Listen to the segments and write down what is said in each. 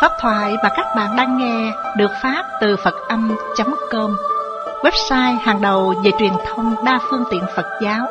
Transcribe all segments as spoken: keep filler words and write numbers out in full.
Pháp thoại mà các bạn đang nghe được phát từ Phật Âm chấm com, website hàng đầu về truyền thông đa phương tiện Phật giáo.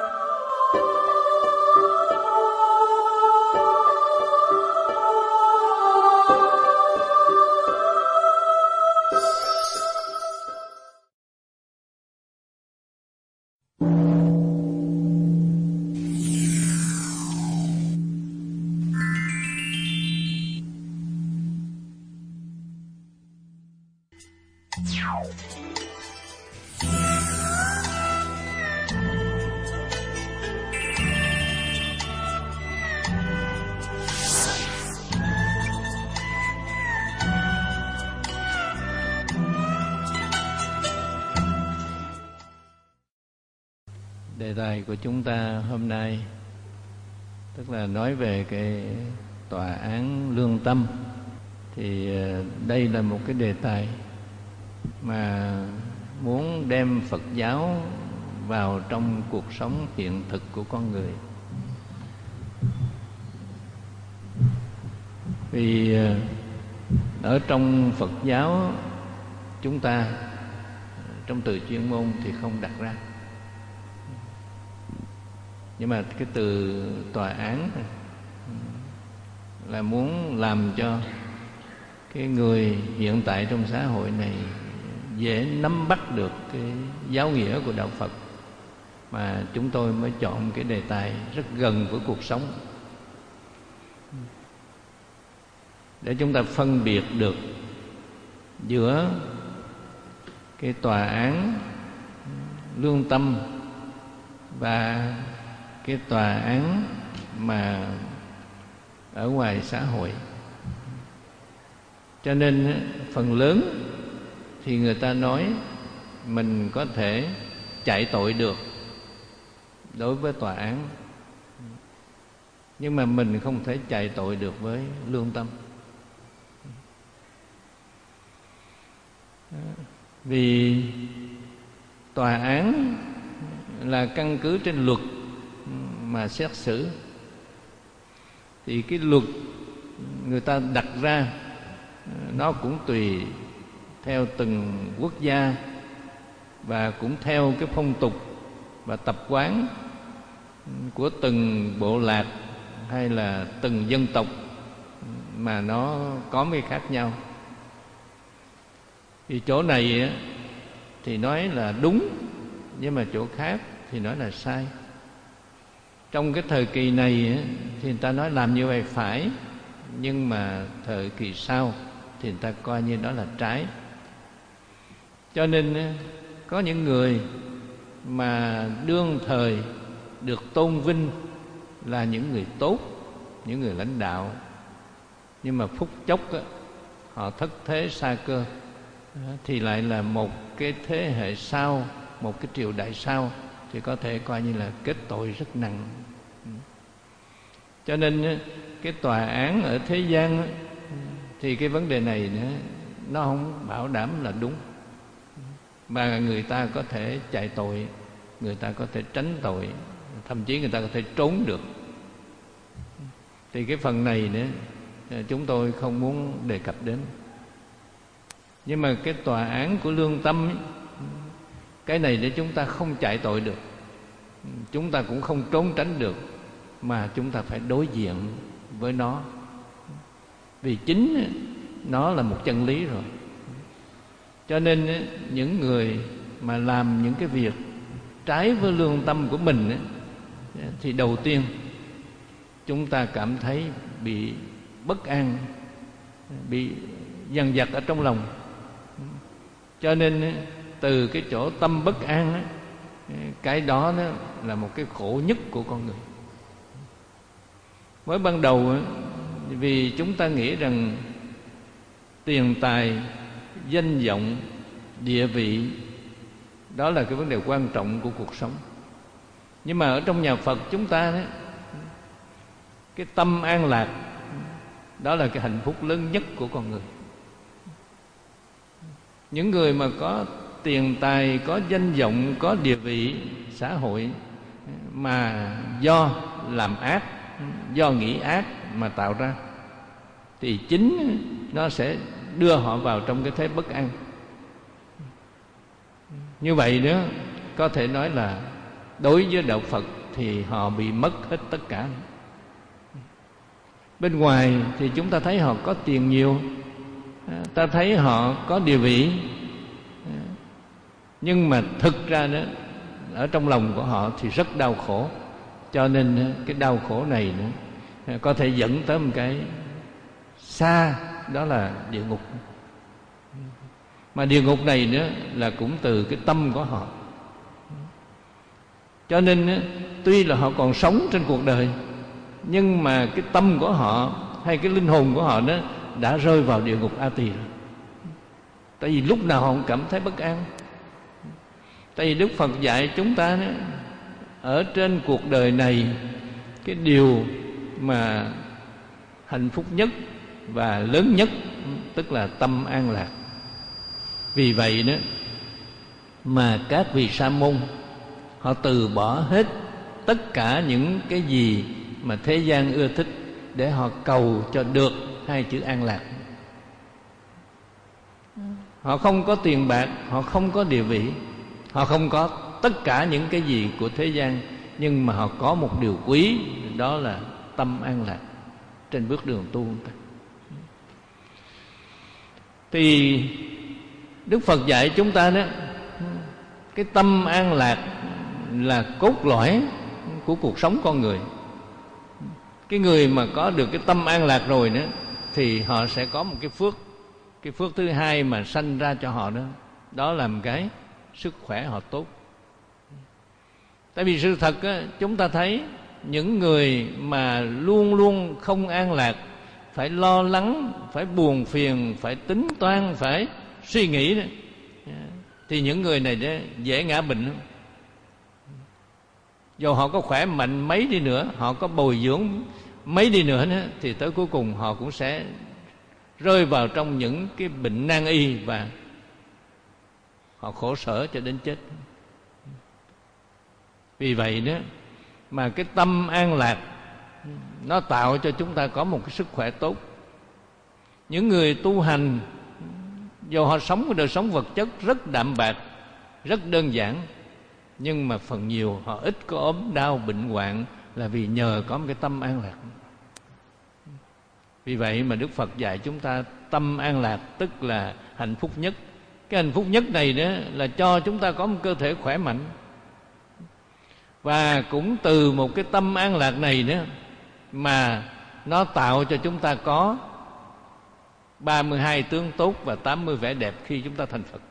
Đề tài của chúng ta hôm nay tức là nói về cái tòa án lương tâm. Thì đây là một cái đề tài mà muốn đem Phật giáo vào trong cuộc sống hiện thực của con người. Vì ở trong Phật giáo chúng ta, trong từ chuyên môn thì không đặt ra, nhưng mà cái từ tòa án là muốn làm cho cái người hiện tại trong xã hội này dễ nắm bắt được cái giáo nghĩa của đạo Phật, mà chúng tôi mới chọn cái đề tài rất gần với cuộc sống để chúng ta phân biệt được giữa cái tòa án lương tâm và cái tòa án mà ở ngoài xã hội. Cho nên phần lớn thì người ta nói mình có thể chạy tội được đối với tòa án, nhưng mà mình không thể chạy tội được với lương tâm. Vì tòa án là căn cứ trên luật mà xét xử, thì cái luật người ta đặt ra nó cũng tùy theo từng quốc gia và cũng theo cái phong tục và tập quán của từng bộ lạc hay là từng dân tộc mà nó có mấy khác nhau. Thì chỗ này thì nói là đúng, nhưng mà chỗ khác thì nói là sai. Trong cái thời kỳ này thì người ta nói làm như vậy phải, nhưng mà thời kỳ sau thì người ta coi như đó là trái. Cho nên có những người mà đương thời được tôn vinh là những người tốt, những người lãnh đạo, nhưng mà phút chốc họ thất thế sa cơ, thì lại là một cái thế hệ sau, một cái triều đại sau thì có thể coi như là kết tội rất nặng. Cho nên cái tòa án ở thế gian thì cái vấn đề này nó không bảo đảm là đúng, mà người ta có thể chạy tội, người ta có thể tránh tội, thậm chí người ta có thể trốn được. Thì cái phần này nữa chúng tôi không muốn đề cập đến. Nhưng mà cái tòa án của lương tâm ấy, cái này để chúng ta không chạy tội được, chúng ta cũng không trốn tránh được, mà chúng ta phải đối diện với nó. Vì chính nó là một chân lý rồi. Cho nên những người mà làm những cái việc trái với lương tâm của mình thì đầu tiên chúng ta cảm thấy bị bất an, bị dằn vặt ở trong lòng. Cho nên từ cái chỗ tâm bất an, cái đó là một cái khổ nhất của con người. Mới ban đầu vì chúng ta nghĩ rằng tiền tài, danh vọng, địa vị đó là cái vấn đề quan trọng của cuộc sống. Nhưng mà ở trong nhà Phật chúng ta đó, cái tâm an lạc đó là cái hạnh phúc lớn nhất của con người. Những người mà có tiền tài, có danh vọng, có địa vị xã hội mà do làm ác, do nghĩ ác mà tạo ra, thì chính nó sẽ đưa họ vào trong cái thế bất an. Như vậy đó, có thể nói là đối với đạo Phật thì họ bị mất hết tất cả. Bên ngoài thì chúng ta thấy họ có tiền nhiều, ta thấy họ có địa vị, nhưng mà thực ra đó, ở trong lòng của họ thì rất đau khổ. Cho nên cái đau khổ này nữa có thể dẫn tới một cái xa, đó là địa ngục. Mà địa ngục này nữa là cũng từ cái tâm của họ. Cho nên tuy là họ còn sống trên cuộc đời, nhưng mà cái tâm của họ hay cái linh hồn của họ đó đã rơi vào địa ngục A Tỳ rồi. Tại vì lúc nào họ cũng cảm thấy bất an. Tại vì Đức Phật dạy chúng ta đó, ở trên cuộc đời này, cái điều mà hạnh phúc nhất và lớn nhất tức là tâm an lạc. Vì vậy đó mà các vị sa môn họ từ bỏ hết tất cả những cái gì mà thế gian ưa thích để họ cầu cho được hai chữ an lạc. Họ không có tiền bạc, họ không có địa vị, họ không có tất cả những cái gì của thế gian, nhưng mà họ có một điều quý, đó là tâm an lạc trên bước đường tu. Thì Đức Phật dạy chúng ta đó, cái tâm an lạc là cốt lõi của cuộc sống con người. Cái người mà có được cái tâm an lạc rồi nữa thì họ sẽ có một cái phước. Cái phước thứ hai mà sanh ra cho họ đó, đó là một cái sức khỏe họ tốt. Tại vì sự thật á, chúng ta thấy những người mà luôn luôn không an lạc, phải lo lắng, phải buồn phiền, phải tính toan, phải suy nghĩ đó, thì những người này đó dễ ngã bệnh lắm. Dù họ có khỏe mạnh mấy đi nữa, họ có bồi dưỡng mấy đi nữa, nữa thì tới cuối cùng họ cũng sẽ rơi vào trong những cái bệnh nan y, và họ khổ sở cho đến chết. Vì vậy đó mà cái tâm an lạc nó tạo cho chúng ta có một cái sức khỏe tốt. Những người tu hành dù họ sống cái đời sống vật chất rất đạm bạc, rất đơn giản, nhưng mà phần nhiều họ ít có ốm đau bệnh hoạn là vì nhờ có một cái tâm an lạc. Vì vậy mà Đức Phật dạy chúng ta tâm an lạc tức là hạnh phúc nhất. Cái hạnh phúc nhất này đó là cho chúng ta có một cơ thể khỏe mạnh. Và cũng từ một cái tâm an lạc này đó mà nó tạo cho chúng ta có ba mươi hai tướng tốt và tám mươi vẻ đẹp khi chúng ta thành Phật.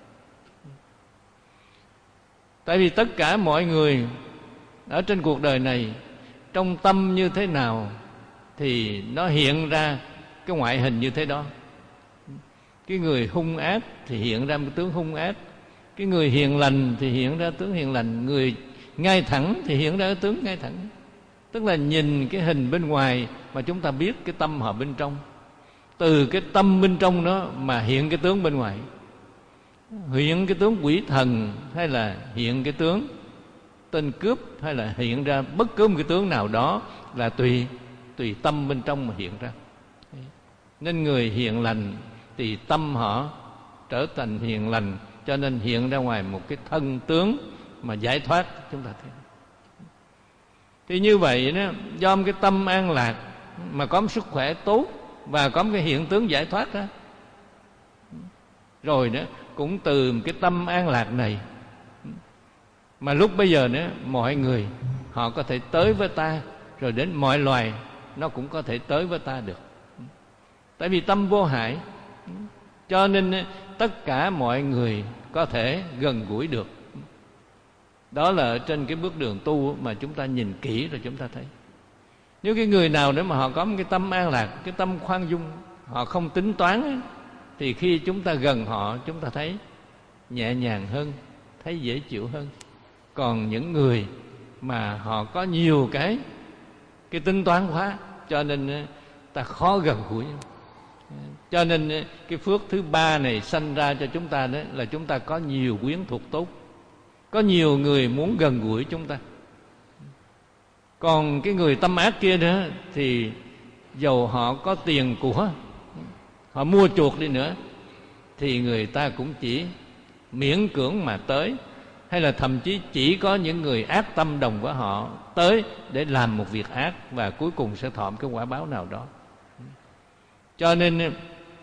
Tại vì tất cả mọi người ở trên cuộc đời này, trong tâm như thế nào thì nó hiện ra cái ngoại hình như thế đó. Cái người hung ác thì hiện ra một tướng hung ác, cái người hiền lành thì hiện ra tướng hiền lành, người ngay thẳng thì hiện ra tướng ngay thẳng. Tức là nhìn cái hình bên ngoài mà chúng ta biết cái tâm họ bên trong. Từ cái tâm bên trong đó mà hiện cái tướng bên ngoài. Hiện cái tướng quỷ thần, hay là hiện cái tướng tên cướp, hay là hiện ra bất cứ một cái tướng nào đó là tùy tùy tâm bên trong mà hiện ra. Nên người hiền lành thì tâm họ trở thành hiền lành, cho nên hiện ra ngoài một cái thân tướng mà giải thoát chúng ta thấy. Thì như vậy đó, do một cái tâm an lạc mà có một sức khỏe tốt và có một cái hiện tướng giải thoát đó, rồi đó cũng từ một cái tâm an lạc này mà lúc bây giờ nữa mọi người họ có thể tới với ta, rồi đến mọi loài nó cũng có thể tới với ta được. Tại vì tâm vô hại, cho nên tất cả mọi người có thể gần gũi được. Đó là ở trên cái bước đường tu mà chúng ta nhìn kỹ rồi chúng ta thấy. Nếu cái người nào nữa mà họ có một cái tâm an lạc, cái tâm khoan dung, họ không tính toán ấy, thì khi chúng ta gần họ chúng ta thấy nhẹ nhàng hơn, thấy dễ chịu hơn. Còn những người mà họ có nhiều cái cái tính toán quá, cho nên ta khó gần gũi. Cho nên cái phước thứ ba này sanh ra cho chúng ta đó là chúng ta có nhiều quyến thuộc tốt, có nhiều người muốn gần gũi chúng ta. Còn cái người tâm ác kia nữa thì dầu họ có tiền của, họ mua chuộc đi nữa, thì người ta cũng chỉ miễn cưỡng mà tới, hay là thậm chí chỉ có những người ác tâm đồng với họ tới để làm một việc ác, và cuối cùng sẽ thọ cái quả báo nào đó. Cho nên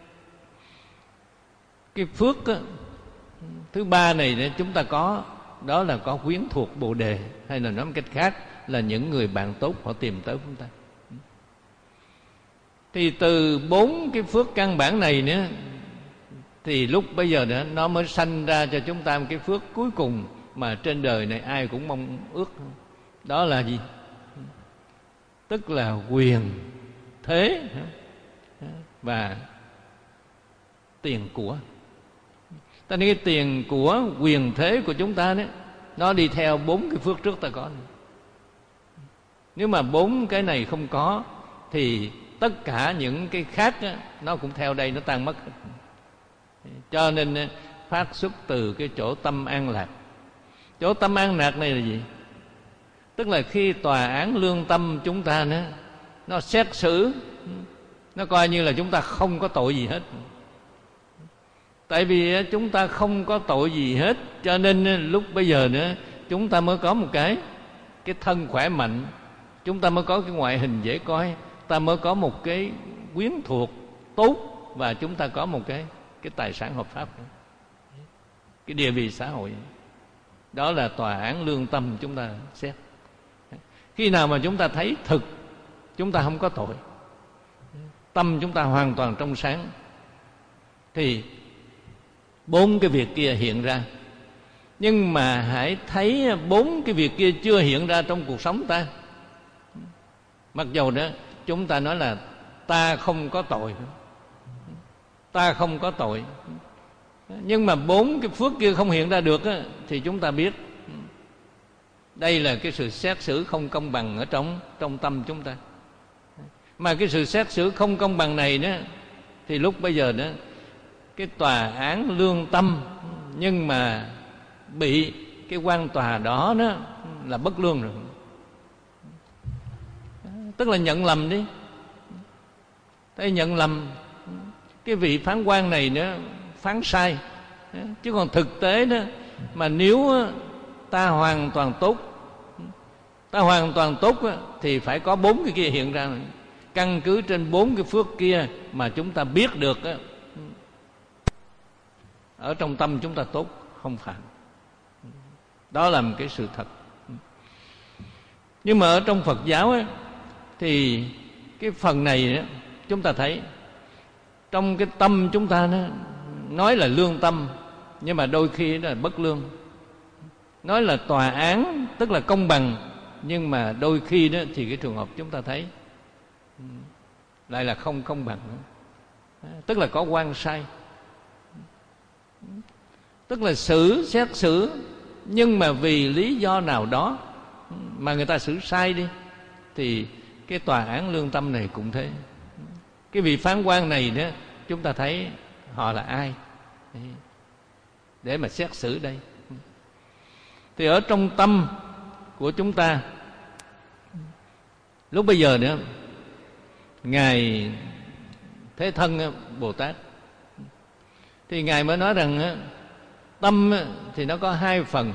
cái phước á, thứ ba này chúng ta có, đó là có quyến thuộc Bồ Đề, hay là nói một cách khác là những người bạn tốt họ tìm tới chúng ta. Thì từ bốn cái phước căn bản này nữa, thì lúc bây giờ nữa nó mới sanh ra cho chúng ta một cái phước cuối cùng mà trên đời này ai cũng mong ước. Đó là gì? Tức là quyền thế và tiền của. Ta nói cái tiền của, quyền thế của chúng ta đấy, nó đi theo bốn cái phước trước ta có. Nếu mà bốn cái này không có thì tất cả những cái khác á, nó cũng theo đây, nó tan mất. Cho nên phát xuất từ cái chỗ tâm an lạc. Chỗ tâm an lạc này là gì? Tức là khi tòa án lương tâm chúng ta nữa, nó xét xử, nó coi như là chúng ta không có tội gì hết. Tại vì chúng ta không có tội gì hết, cho nên lúc bây giờ nữa chúng ta mới có một cái cái thân khỏe mạnh, chúng ta mới có cái ngoại hình dễ coi, ta mới có một cái quyến thuộc tốt, và chúng ta có một cái cái tài sản hợp pháp, cái địa vị xã hội. Đó là tòa án lương tâm chúng ta xét. Khi nào mà chúng ta thấy thực chúng ta không có tội, tâm chúng ta hoàn toàn trong sáng, thì bốn cái việc kia hiện ra. Nhưng mà hãy thấy bốn cái việc kia chưa hiện ra trong cuộc sống ta. Mặc dầu đó chúng ta nói là ta không có tội, ta không có tội, nhưng mà bốn cái phước kia không hiện ra được á, thì chúng ta biết đây là cái sự xét xử không công bằng ở trong trong tâm chúng ta. Mà cái sự xét xử không công bằng này đó, thì lúc bây giờ đó cái tòa án lương tâm, nhưng mà bị cái quan tòa đó đó là bất lương rồi, tức là nhận lầm đi. Thế nhận lầm, cái vị phán quan này nữa phán sai, chứ còn thực tế đó mà nếu ta hoàn toàn tốt, ta hoàn toàn tốt thì phải có bốn cái kia hiện ra. Căn cứ trên bốn cái phước kia mà chúng ta biết được ở trong tâm chúng ta tốt, không phạm. Đó là một cái sự thật. Nhưng mà ở trong Phật giáo ấy, thì cái phần này đó, chúng ta thấy trong cái tâm chúng ta đó, nói là lương tâm, nhưng mà đôi khi đó là bất lương. Nói là tòa án tức là công bằng, nhưng mà đôi khi đó thì cái trường hợp chúng ta thấy lại là không công bằng nữa. Tức là có oan sai, tức là xử xét xử, nhưng mà vì lý do nào đó mà người ta xử sai đi, thì cái tòa án lương tâm này cũng thế. Cái vị phán quan này đó, chúng ta thấy họ là ai để mà xét xử đây. Thì ở trong tâm của chúng ta lúc bây giờ nữa, Ngài Thế Thân Bồ Tát thì Ngài mới nói rằng tâm thì nó có hai phần.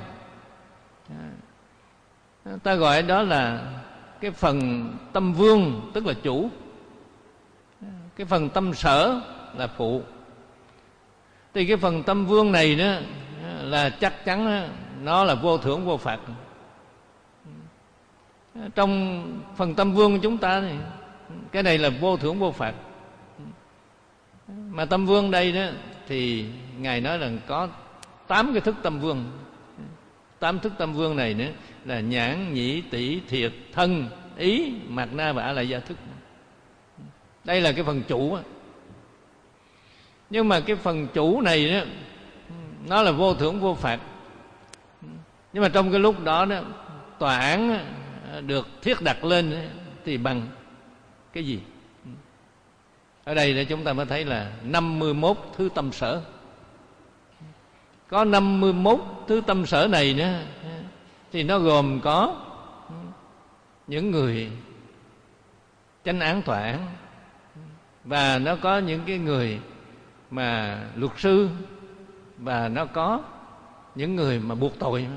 Ta gọi đó là cái phần tâm vương, tức là chủ. Cái phần tâm sở là phụ. Thì cái phần tâm vương này đó là chắc chắn nó là vô thưởng vô phạt. Trong phần tâm vương của chúng ta thì cái này là vô thưởng vô phạt. Mà tâm vương đây đó thì Ngài nói là có tám cái thức tâm vương. Tám thức tâm vương này nữa là nhãn, nhĩ, tỷ, thiệt, thân, ý, mạt na và a la gia thức. Đây là cái phần chủ. Nhưng mà cái phần chủ này đó, nó là vô thưởng vô phạt. Nhưng mà trong cái lúc đó đó, tòa án được thiết đặt lên thì bằng cái gì? Ở đây để chúng ta mới thấy là năm mươi mốt thứ tâm sở. Có năm mươi mốt thứ tâm sở này nữa, thì nó gồm có những người chánh án tòa án, và nó có những cái người mà luật sư, và nó có những người mà buộc tội.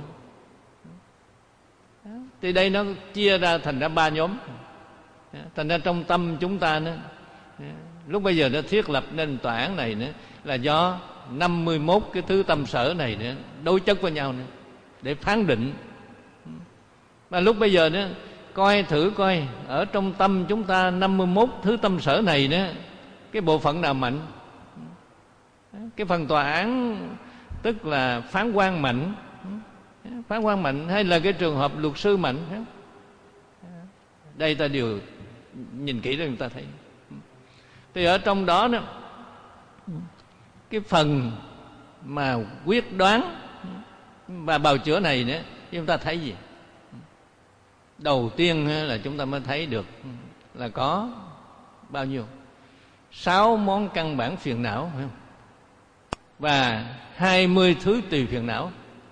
Thì đây nó chia ra thành ra ba nhóm. Thành ra trong tâm chúng ta nữa, lúc bây giờ nó thiết lập nên tòa án này nữa là do năm mươi mốt cái thứ tâm sở này nữa đối chất với nhau nữa để phán định. Mà lúc bây giờ nữa coi thử coi ở trong tâm chúng ta năm mươi mốt thứ tâm sở này nữa, cái bộ phận nào mạnh? Cái phần tòa án tức là phán quan mạnh, phán quan mạnh, hay là cái trường hợp luật sư mạnh? Đây ta đều nhìn kỹ rồi chúng ta thấy. Thì ở trong đó đó, cái phần mà quyết đoán và bào chữa này nữa, chúng ta thấy gì? Đầu tiên là chúng ta mới thấy được là có bao nhiêu? Sáu món căn bản phiền não, phải không? Và hai mươi thứ tùy phiền não.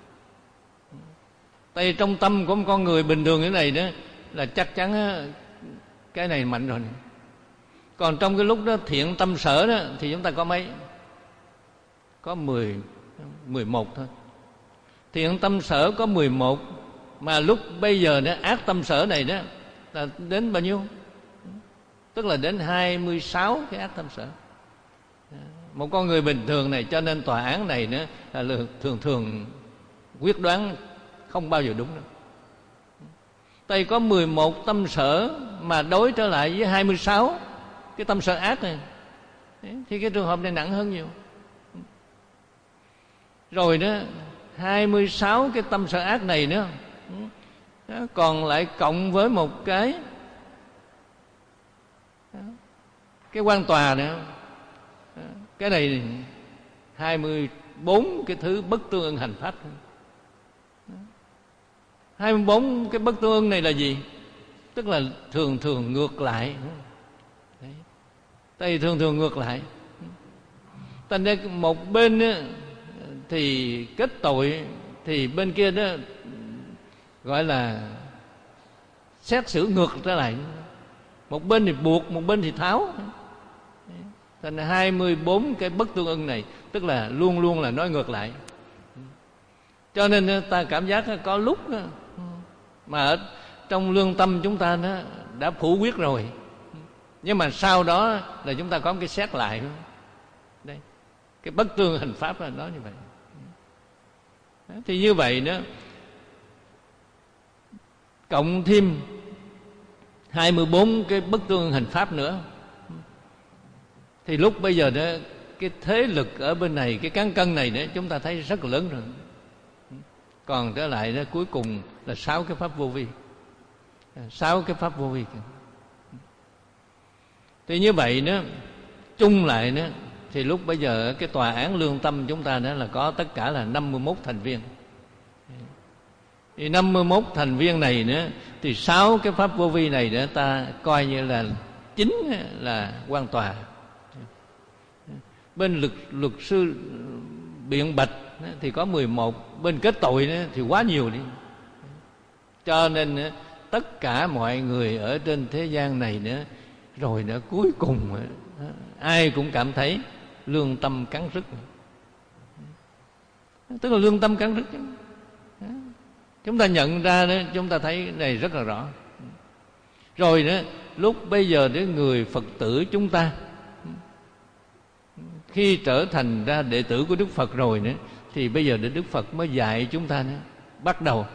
Tại vì trong tâm của một con người bình thường như thế này đó là chắc chắn cái này mạnh rồi. Còn trong cái lúc đó thiện tâm sở đó thì chúng ta có mấy? Có mười, mười một thôi. Thiện tâm sở có mười một, mà lúc bây giờ đó ác tâm sở này đó là đến bao nhiêu? Tức là đến hai mươi sáu cái ác tâm sở. Một con người bình thường này, cho nên tòa án này nữa là thường thường quyết đoán không bao giờ đúng đâu. Tại có mười một tâm sở mà đối trở lại với hai mươi sáu cái tâm sở ác này, thì cái trường hợp này nặng hơn nhiều. Rồi đó hai mươi sáu cái tâm sở ác này nữa đó, còn lại cộng với một cái cái quan tòa nữa, cái này hai mươi bốn cái thứ bất tương ưng hành pháp. Hai mươi bốn cái bất tương ưng này là gì? Tức là thường thường ngược lại. Đấy. Tại vì thường thường ngược lại. Thành ra một bên đó, thì kết tội, thì bên kia đó gọi là xét xử ngược trở lại. Một bên thì buộc, một bên thì tháo. Thành ra hai mươi bốn cái bất tương ưng này tức là luôn luôn là nói ngược lại. Cho nên ta cảm giác có lúc mà ở trong lương tâm chúng ta nó đã phủ quyết rồi, nhưng mà sau đó là chúng ta có một cái xét lại. Đây, cái bất tương hành pháp là nói như vậy. Thì như vậy đó, cộng thêm hai mươi bốn cái bất tương hành pháp nữa, thì lúc bây giờ đó cái thế lực ở bên này, cái cán cân này nữa, chúng ta thấy rất là lớn rồi. Còn trở lại đó cuối cùng là sáu cái pháp vô vi, sáu cái pháp vô vi. Thì như vậy đó, chung lại đó, thì lúc bây giờ cái tòa án lương tâm chúng ta đó là có tất cả là năm mươi mốt thành viên. Thì năm mươi mốt thành viên này nữa, thì sáu cái pháp vô vi này nữa ta coi như là chính là quan tòa. Bên luật, luật sư biện bạch thì có mười một, bên kết tội thì quá nhiều đi. Cho nên tất cả mọi người ở trên thế gian này nữa, rồi nữa cuối cùng ai cũng cảm thấy lương tâm cắn rứt. Tức là lương tâm cắn rứt. Chúng ta nhận ra đó, chúng ta thấy này rất là rõ. Rồi đó, lúc bây giờ đến người Phật tử chúng ta khi trở thành ra đệ tử của Đức Phật rồi nữa, thì bây giờ Đức Phật mới dạy chúng ta nữa, bắt đầu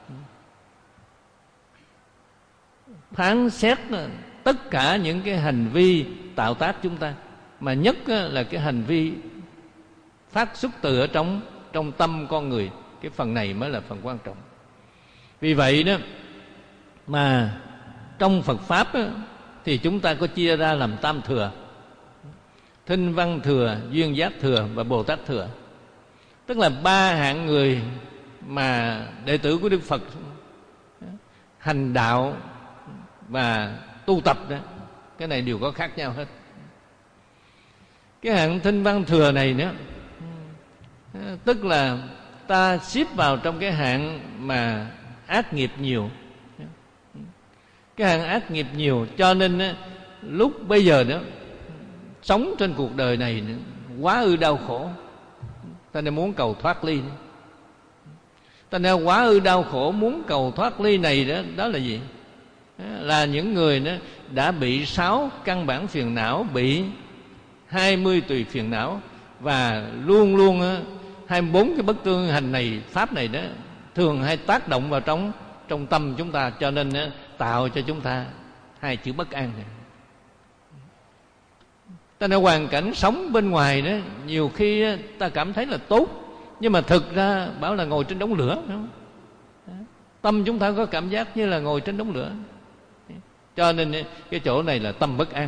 phán xét tất cả những cái hành vi tạo tác chúng ta, mà nhất là cái hành vi phát xuất từ ở trong trong tâm con người. Cái phần này mới là phần quan trọng. Vì vậy đó mà trong Phật Pháp đó, thì chúng ta có chia ra làm tam thừa: Thinh Văn Thừa, Duyên Giác Thừa và Bồ Tát Thừa. Tức là ba hạng người mà đệ tử của Đức Phật hành đạo và tu tập đó, cái này đều có khác nhau hết. Cái hạng Thinh Văn Thừa này nữa, tức là ta xếp vào trong cái hạng mà ác nghiệp nhiều. Cái hạng ác nghiệp nhiều, cho nên lúc bây giờ đó sống trên cuộc đời này quá ư đau khổ, ta nên muốn cầu thoát ly. Ta nên quá ư đau khổ, muốn cầu thoát ly này đó, đó là gì? Là những người đó đã bị sáu căn bản phiền não, bị hai mươi tùy phiền não, và luôn luôn hai mươi bốn cái bất tương hành này, pháp này đó thường hay tác động vào trong trong tâm chúng ta, cho nên tạo cho chúng ta hai chữ bất an này. Ta nói hoàn cảnh sống bên ngoài đó, nhiều khi ta cảm thấy là tốt, nhưng mà thực ra bảo là ngồi trên đống lửa, đúng không? Tâm chúng ta có cảm giác như là ngồi trên đống lửa. Cho nên cái chỗ này là tâm bất an.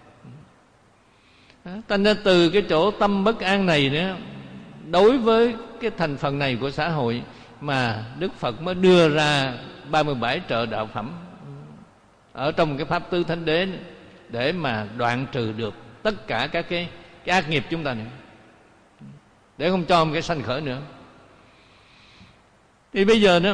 Ta nên từ cái chỗ tâm bất an này nữa, đối với cái thành phần này của xã hội mà Đức Phật mới đưa ra ba mươi bảy trợ đạo phẩm ở trong cái pháp tứ thánh đế, để mà đoạn trừ được tất cả các cái, cái ác nghiệp chúng ta nữa, để không cho một cái sanh khởi nữa. Thì bây giờ đó,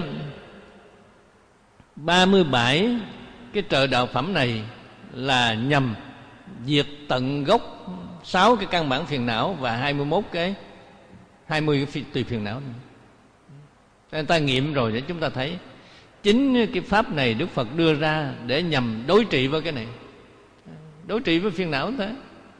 ba mươi bảy cái trợ đạo phẩm này là nhằm diệt tận gốc sáu cái căn bản phiền não và hai mươi mốt cái hai mươi cái tùy phiền não. Nên ta nghiệm rồi để chúng ta thấy chính cái pháp này Đức Phật đưa ra để nhằm đối trị với cái này, đối trị với phiền não thế.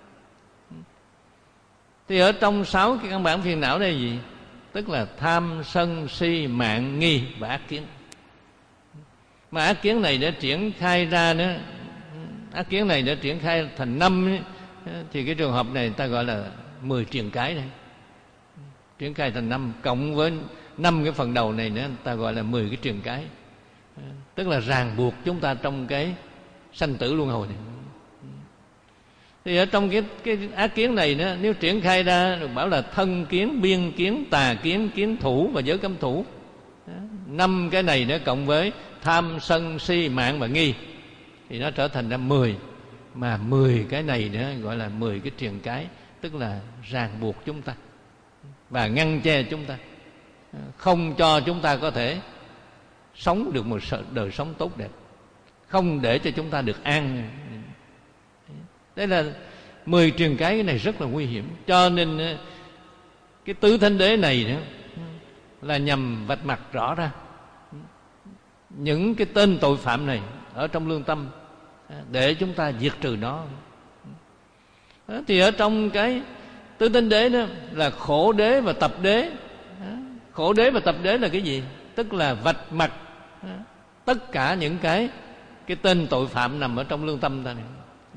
Thì ở trong sáu cái căn bản phiền não đây là gì? Tức là tham, sân, si, mạn, nghi và ác kiến. Mà ác kiến này đã triển khai ra nữa, ác kiến này đã triển khai thành năm, thì cái trường hợp này ta gọi là mười triền cái này. Triển khai thành năm, cộng với năm cái phần đầu này nữa, ta gọi là mười cái triền cái. Tức là ràng buộc chúng ta trong cái sanh tử luân hồi này. Thì ở trong cái, cái ác kiến này nữa, nếu triển khai ra được bảo là thân kiến, biên kiến, tà kiến, kiến thủ và giới cấm thủ. Năm cái này nữa cộng với tham, sân, si, mạn và nghi, thì nó trở thành ra mười. Mà mười cái này nữa gọi là mười cái triền cái, tức là ràng buộc chúng ta và ngăn che chúng ta, không cho chúng ta có thể sống được một đời sống tốt đẹp, không để cho chúng ta được an. Đây là mười triền cái, cái này rất là nguy hiểm. Cho nên cái tứ thánh đế này nữa là nhằm vạch mặt rõ ra những cái tên tội phạm này ở trong lương tâm, để chúng ta diệt trừ nó. Thì ở trong cái tứ thánh đế đó là khổ đế và tập đế. Khổ đế và tập đế là cái gì? Tức là vạch mặt tất cả những cái cái tên tội phạm nằm ở trong lương tâm ta này,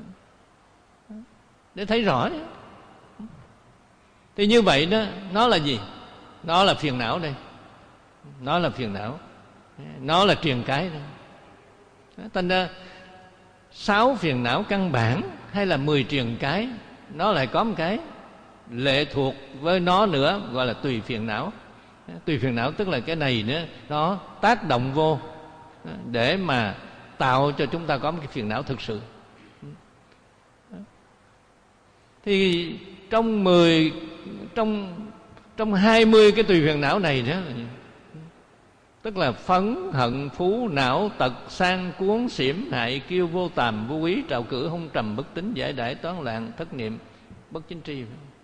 để thấy rõ đấy. Thì như vậy đó, nó là gì? Nó là phiền não đây. Nó là phiền não, nó là triền cái đây. Thành ra sáu phiền não căn bản hay là mười triền cái, nó lại có một cái lệ thuộc với nó nữa, gọi là tùy phiền não. Tùy phiền não tức là cái này nữa, nó tác động vô để mà tạo cho chúng ta có một cái phiền não thực sự. Thì trong mười trong trong hai mươi cái tùy phiền não này đó, tức là phấn, hận, phú, não, tật, sang, cuốn, xỉm, hại, kiêu, vô tàm, vô úy, trạo cử, hung trầm, bất tín, giải đãi, toán loạn, thất niệm, bất chính tri.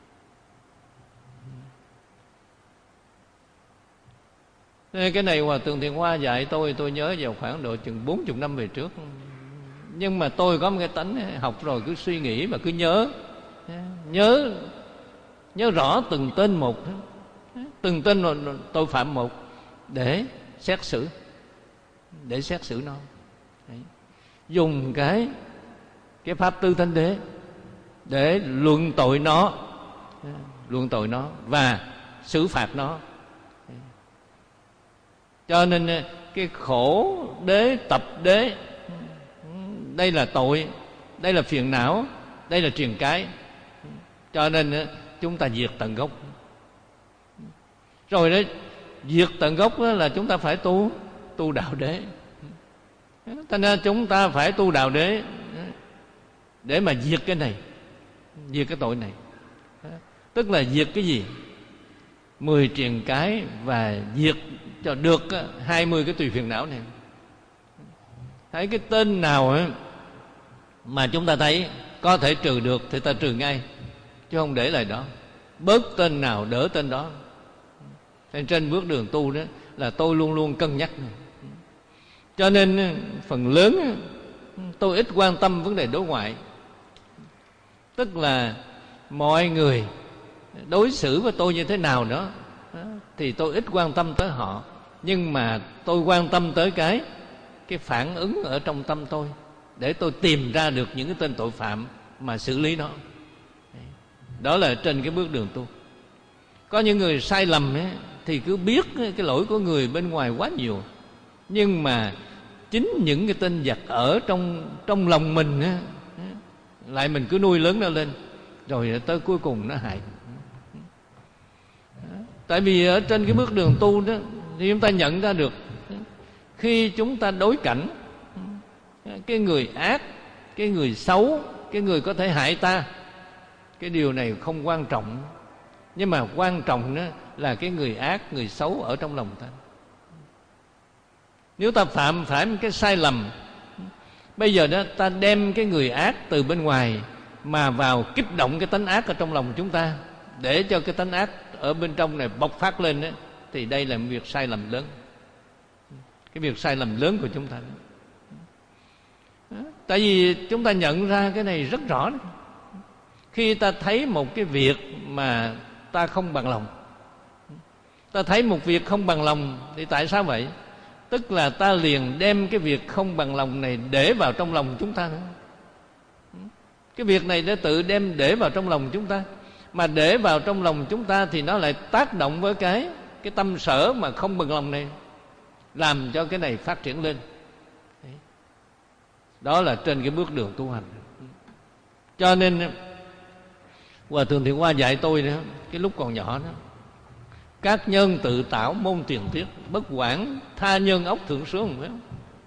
Cái này Hòa Thượng Thiện Hoa dạy tôi, tôi nhớ vào khoảng độ chừng bốn mươi năm về trước. Nhưng mà tôi có một cái tánh học rồi cứ suy nghĩ và cứ nhớ, nhớ nhớ rõ từng tên một, từng tên tội phạm một, để xét xử, để xét xử nó. Đấy. Dùng cái cái pháp tư thánh đế để luận tội nó, luận tội nó và xử phạt nó. Đấy. Cho nên cái khổ đế, tập đế, đây là tội, đây là phiền não, đây là triền cái. Cho nên chúng ta diệt tận gốc. Rồi đấy, diệt tận gốc là chúng ta phải tu tu đạo đế. Cho nên chúng ta phải tu đạo đế để mà diệt cái này, diệt cái tội này. Tức là diệt cái gì? Mười triền cái và diệt cho được hai mươi cái tùy phiền não này. Thấy cái tên nào ấy mà chúng ta thấy có thể trừ được thì ta trừ ngay, chứ không để lại đó, bớt tên nào đỡ tên đó. Nên trên bước đường tu đó là tôi luôn luôn cân nhắc. Cho nên phần lớn tôi ít quan tâm vấn đề đối ngoại. Tức là mọi người đối xử với tôi như thế nào đó thì tôi ít quan tâm tới họ, nhưng mà tôi quan tâm tới cái cái phản ứng ở trong tâm tôi, để tôi tìm ra được những cái tên tội phạm mà xử lý nó. Đó là trên cái bước đường tu. Có những người sai lầm ấy, thì cứ biết cái lỗi của người bên ngoài quá nhiều, nhưng mà chính những cái tên giặc ở trong trong lòng mình ấy, lại mình cứ nuôi lớn nó lên, rồi tới cuối cùng nó hại. Tại vì ở trên cái bước đường tu đó thì chúng ta nhận ra được, khi chúng ta đối cảnh cái người ác, cái người xấu, cái người có thể hại ta, cái điều này không quan trọng. Nhưng mà quan trọng đó là cái người ác, người xấu ở trong lòng ta. Nếu ta phạm phải một cái sai lầm, bây giờ đó ta đem cái người ác từ bên ngoài mà vào kích động cái tánh ác ở trong lòng chúng ta, để cho cái tánh ác ở bên trong này bộc phát lên đó, thì đây là một việc sai lầm lớn. Cái việc sai lầm lớn của chúng ta đó. Tại vì chúng ta nhận ra cái này rất rõ. Khi ta thấy một cái việc mà ta không bằng lòng, ta thấy một việc không bằng lòng, thì tại sao vậy? Tức là ta liền đem cái việc không bằng lòng này để vào trong lòng chúng ta nữa. Cái việc này đã tự đem để vào trong lòng chúng ta. Mà để vào trong lòng chúng ta thì nó lại tác động với cái cái tâm sở mà không bằng lòng này, làm cho cái này phát triển lên. Đó là trên cái bước đường tu hành. Cho nên Hòa Thượng Thiện Hoa dạy tôi nữa, cái lúc còn nhỏ đó: các nhân tự tạo môn tiền tiết, bất quản tha nhân ốc thượng sướng. Phải không?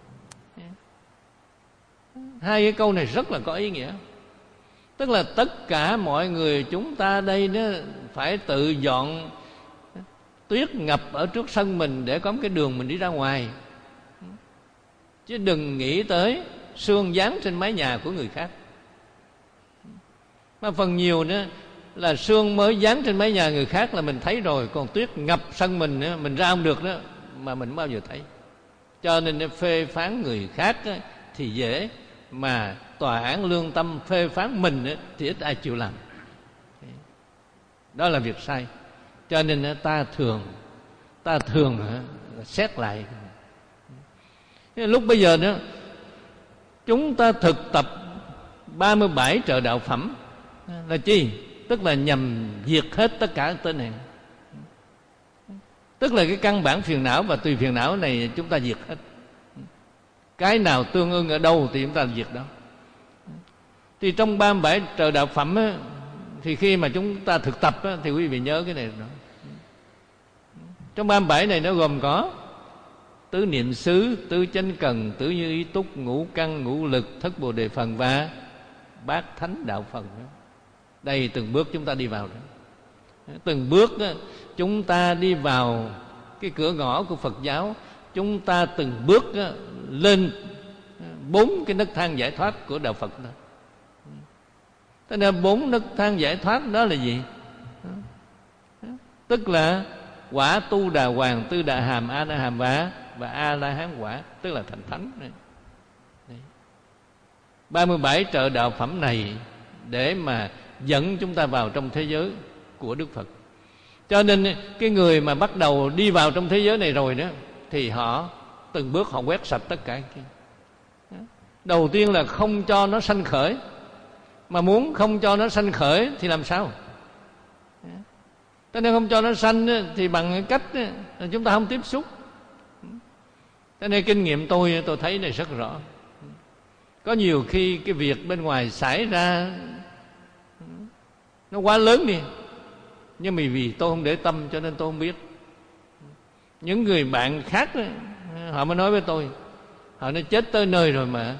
Hai cái câu này rất là có ý nghĩa. Tức là tất cả mọi người chúng ta đây đó phải tự dọn tuyết ngập ở trước sân mình để có một cái đường mình đi ra ngoài, chứ đừng nghĩ tới sương giáng trên mái nhà của người khác. Mà phần nhiều nữa là sương mới giáng trên mái nhà người khác là mình thấy rồi, còn tuyết ngập sân mình nữa, mình ra không được đó, mà mình không bao giờ thấy. Cho nên phê phán người khác thì dễ, mà tòa án lương tâm phê phán mình thì ít ai chịu làm. Đó là việc sai. Cho nên ta thường ta thường xét lại. Lúc bây giờ đó chúng ta thực tập ba mươi bảy trợ đạo phẩm là chi? Tức là nhằm diệt hết tất cả tên này. Tức là cái căn bản phiền não và tùy phiền não này chúng ta diệt hết. Cái nào tương ưng ở đâu thì chúng ta diệt đó. Thì trong ba mươi bảy trợ đạo phẩm á, thì khi mà chúng ta thực tập á, thì quý vị nhớ cái này đó. Trong ba mươi bảy này nó gồm có tứ niệm xứ, tứ chánh cần, tứ như ý túc, ngũ căn, ngũ lực, thất bồ đề phần và bát thánh đạo phần. Đây từng bước chúng ta đi vào đó. Từng bước đó, chúng ta đi vào cái cửa ngõ của Phật giáo. Chúng ta từng bước đó, lên bốn cái nấc thang giải thoát của đạo Phật đó. Thế nên bốn nấc thang giải thoát đó là gì? Tức là quả tu đà hoàng, tư đà hàm, a na hàm và và a la hán quả, tức là thành thánh. ba mươi bảy trợ đạo phẩm này để mà dẫn chúng ta vào trong thế giới của Đức Phật. Cho nên cái người mà bắt đầu đi vào trong thế giới này rồi đó, thì họ từng bước họ quét sạch tất cả kia. Đầu tiên là không cho nó sanh khởi. Mà muốn không cho nó sanh khởi thì làm sao? Cho nên không cho nó sanh thì bằng cách là chúng ta không tiếp xúc. Cho nên kinh nghiệm tôi tôi thấy này rất rõ. Có nhiều khi cái việc bên ngoài xảy ra nó quá lớn đi, nhưng mà vì tôi không để tâm cho nên tôi không biết. Những người bạn khác đó, họ mới nói với tôi, họ nói chết tới nơi rồi mà.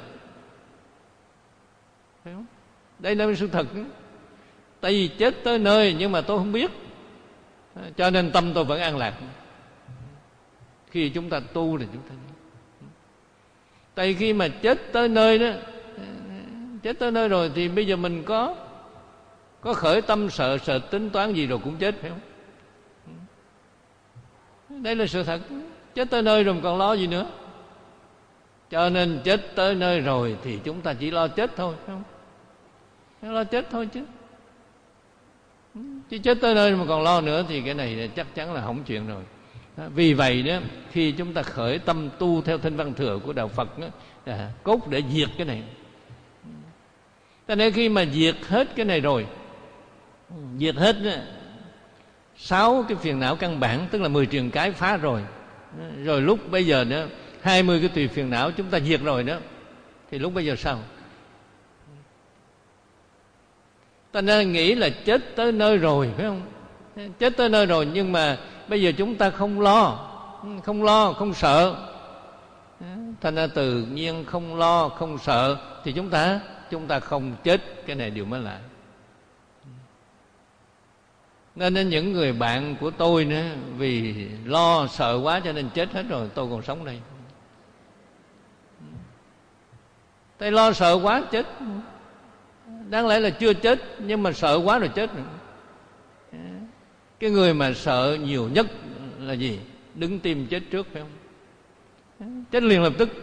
Thấy không? Đây là sự thật đó. Tại vì chết tới nơi nhưng mà tôi không biết, cho nên tâm tôi vẫn an lạc. Khi chúng ta tu thì chúng ta, tại khi mà chết tới nơi đó Chết tới nơi rồi thì bây giờ mình có có khởi tâm sợ sợ tính toán gì rồi cũng chết, phải không? Đây là sự thật. Chết tới nơi rồi còn lo gì nữa. Cho nên chết tới nơi rồi thì chúng ta chỉ lo chết thôi, phải không? Lo chết thôi chứ. Chứ chết tới nơi mà còn lo nữa thì cái này chắc chắn là hỏng chuyện rồi. Vì vậy đó, khi chúng ta khởi tâm tu theo Thanh Văn Thừa của Đạo Phật đó, là cốt để diệt cái này. Cho nên khi mà diệt hết cái này rồi, diệt hết sáu cái phiền não căn bản, tức là mười triền cái phá rồi, rồi lúc bây giờ đó hai mươi cái tùy phiền não chúng ta diệt rồi đó, thì lúc bây giờ sao? Ta nên nghĩ là chết tới nơi rồi, phải không? Chết tới nơi rồi, nhưng mà bây giờ chúng ta không lo, không lo, không sợ. Thành ra tự nhiên không lo, không sợ thì chúng ta chúng ta không chết. Cái này điều mới lạ. Nên những người bạn của tôi nữa, vì lo sợ quá cho nên chết hết rồi, tôi còn sống đây. Tôi lo sợ quá chết. Đáng lẽ là chưa chết, nhưng mà sợ quá rồi chết. Cái người mà sợ nhiều nhất là gì? Đứng tim chết trước, phải không? Chết liền lập tức.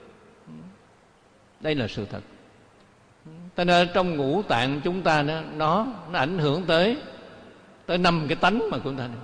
Đây là sự thật. Cho nên trong ngũ tạng chúng ta nó nó, nó ảnh hưởng tới tới năm cái tánh mà của chúng ta.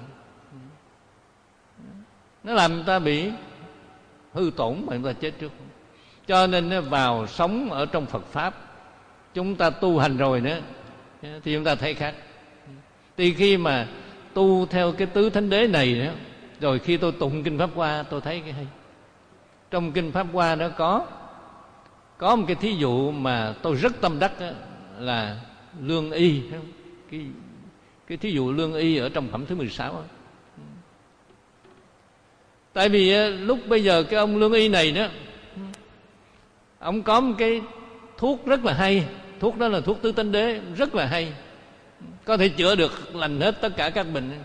Nó làm người ta bị hư tổn mà người ta chết trước. Cho nên nó vào sống ở trong Phật Pháp, chúng ta tu hành rồi nữa thì chúng ta thấy khác. Thì khi mà tu theo cái tứ thánh đế này nữa, rồi khi tôi tụng kinh Pháp Hoa tôi thấy cái hay. Trong kinh Pháp Hoa đó có Có một cái thí dụ mà tôi rất tâm đắc đó, là lương y. Cái, cái thí dụ lương y ở trong phẩm thứ mười sáu đó. Tại vì lúc bây giờ cái ông lương y này đó, ông có một cái thuốc rất là hay. Thuốc đó là thuốc tứ tánh đế, rất là hay, có thể chữa được lành hết tất cả các bệnh.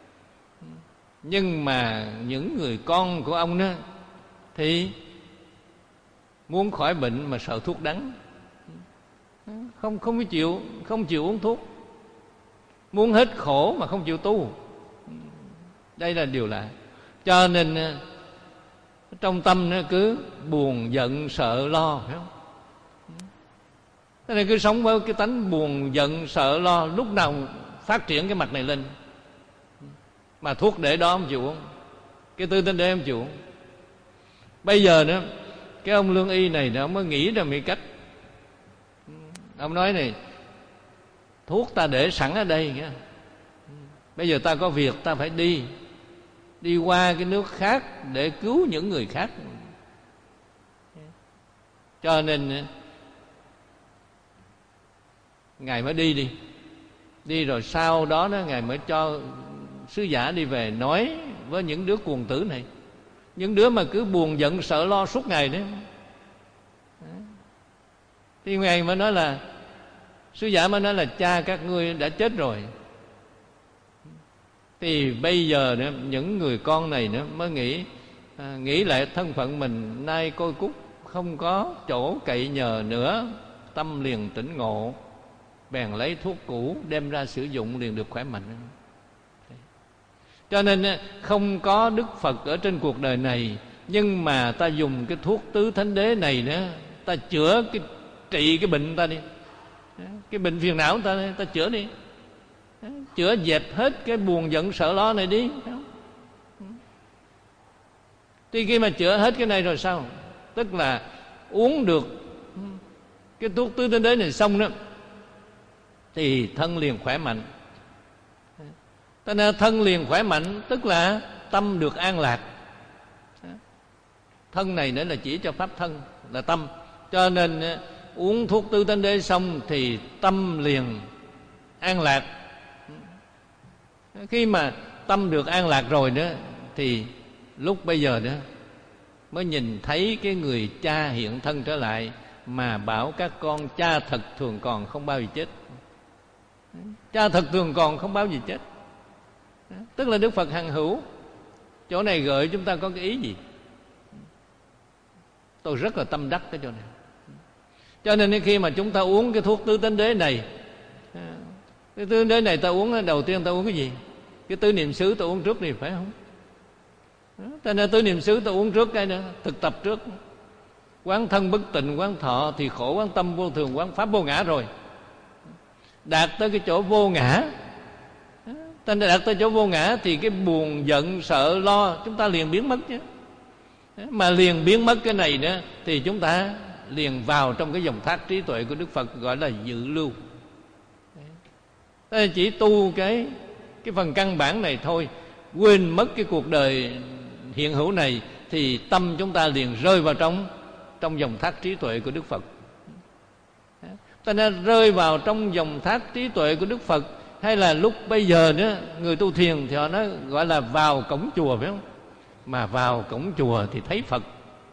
Nhưng mà những người con của ông đó thì muốn khỏi bệnh mà sợ thuốc đắng, không không chịu không chịu uống thuốc. Muốn hết khổ mà không chịu tu. Đây là điều lạ. Cho nên trong tâm nó cứ buồn giận sợ lo, phải không? Thế nên cứ sống với cái tánh buồn giận sợ lo, lúc nào phát triển cái mặt này lên. Mà thuốc để đó không chịu uống, cái tư tinh để không chịu uống. Bây giờ nữa, cái ông lương y này ông mới nghĩ ra một cách. Ông nói này, thuốc ta để sẵn ở đây kìa. Bây giờ ta có việc ta phải đi Đi qua cái nước khác để cứu những người khác. Cho nên Ngài mới đi đi Đi rồi sau đó, đó Ngài mới cho sứ giả đi về nói với những đứa cuồng tử này, những đứa mà cứ buồn giận sợ lo suốt ngày đấy. Thì Ngài mới nói là, sứ giả mới nói là cha các ngươi đã chết rồi. Thì bây giờ nữa, những người con này nữa mới nghĩ à, nghĩ lại thân phận mình nay côi cút, không có chỗ cậy nhờ nữa. Tâm liền tỉnh ngộ, bèn lấy thuốc cũ đem ra sử dụng, liền được khỏe mạnh. Cho nên không có Đức Phật ở trên cuộc đời này, nhưng mà ta dùng cái thuốc tứ thánh đế này nữa, ta chữa cái trị cái bệnh ta đi, cái bệnh phiền não ta ta chữa đi, chữa dẹp hết cái buồn giận sợ lo này đi. Thì khi mà chữa hết cái này rồi sao? Tức là uống được cái thuốc tứ thánh đế này xong đó, thì thân liền khỏe mạnh. Cho nên thân liền khỏe mạnh tức là tâm được an lạc. Thân này nữa là chỉ cho pháp thân là tâm. Cho nên uống thuốc tứ thánh đế xong thì tâm liền an lạc. Khi mà tâm được an lạc rồi đó, thì lúc bây giờ đó mới nhìn thấy cái người cha hiện thân trở lại, mà bảo các con cha thật thường còn, không bao giờ chết. Cha thật thường còn, không bao giờ chết. Tức là Đức Phật hằng hữu. Chỗ này gợi chúng ta có cái ý gì? Tôi rất là tâm đắc cái chỗ này. Cho nên khi mà chúng ta uống cái thuốc tứ tánh đế này, cái tứ tánh đế này ta uống, đầu tiên ta uống cái gì? Cái tứ niệm xứ ta uống trước đi, phải không? Cho nên tứ niệm xứ ta uống trước cái nữa, thực tập trước. Quán thân bất tịnh, quán thọ thì khổ, quán tâm vô thường, quán pháp vô ngã rồi. Đạt tới cái chỗ vô ngã, ta đạt tới chỗ vô ngã thì cái buồn, giận, sợ, lo chúng ta liền biến mất chứ. Mà liền biến mất cái này nữa thì chúng ta liền vào trong cái dòng thác trí tuệ của Đức Phật, gọi là dự lưu. Ta chỉ tu cái cái phần căn bản này thôi, quên mất cái cuộc đời hiện hữu này thì tâm chúng ta liền rơi vào trong trong dòng thác trí tuệ của Đức Phật. Ta nên rơi vào trong dòng thác trí tuệ của Đức Phật. Hay là lúc bây giờ nữa, người tu thiền thì họ nói gọi là vào cổng chùa, phải không? Mà vào cổng chùa thì thấy Phật.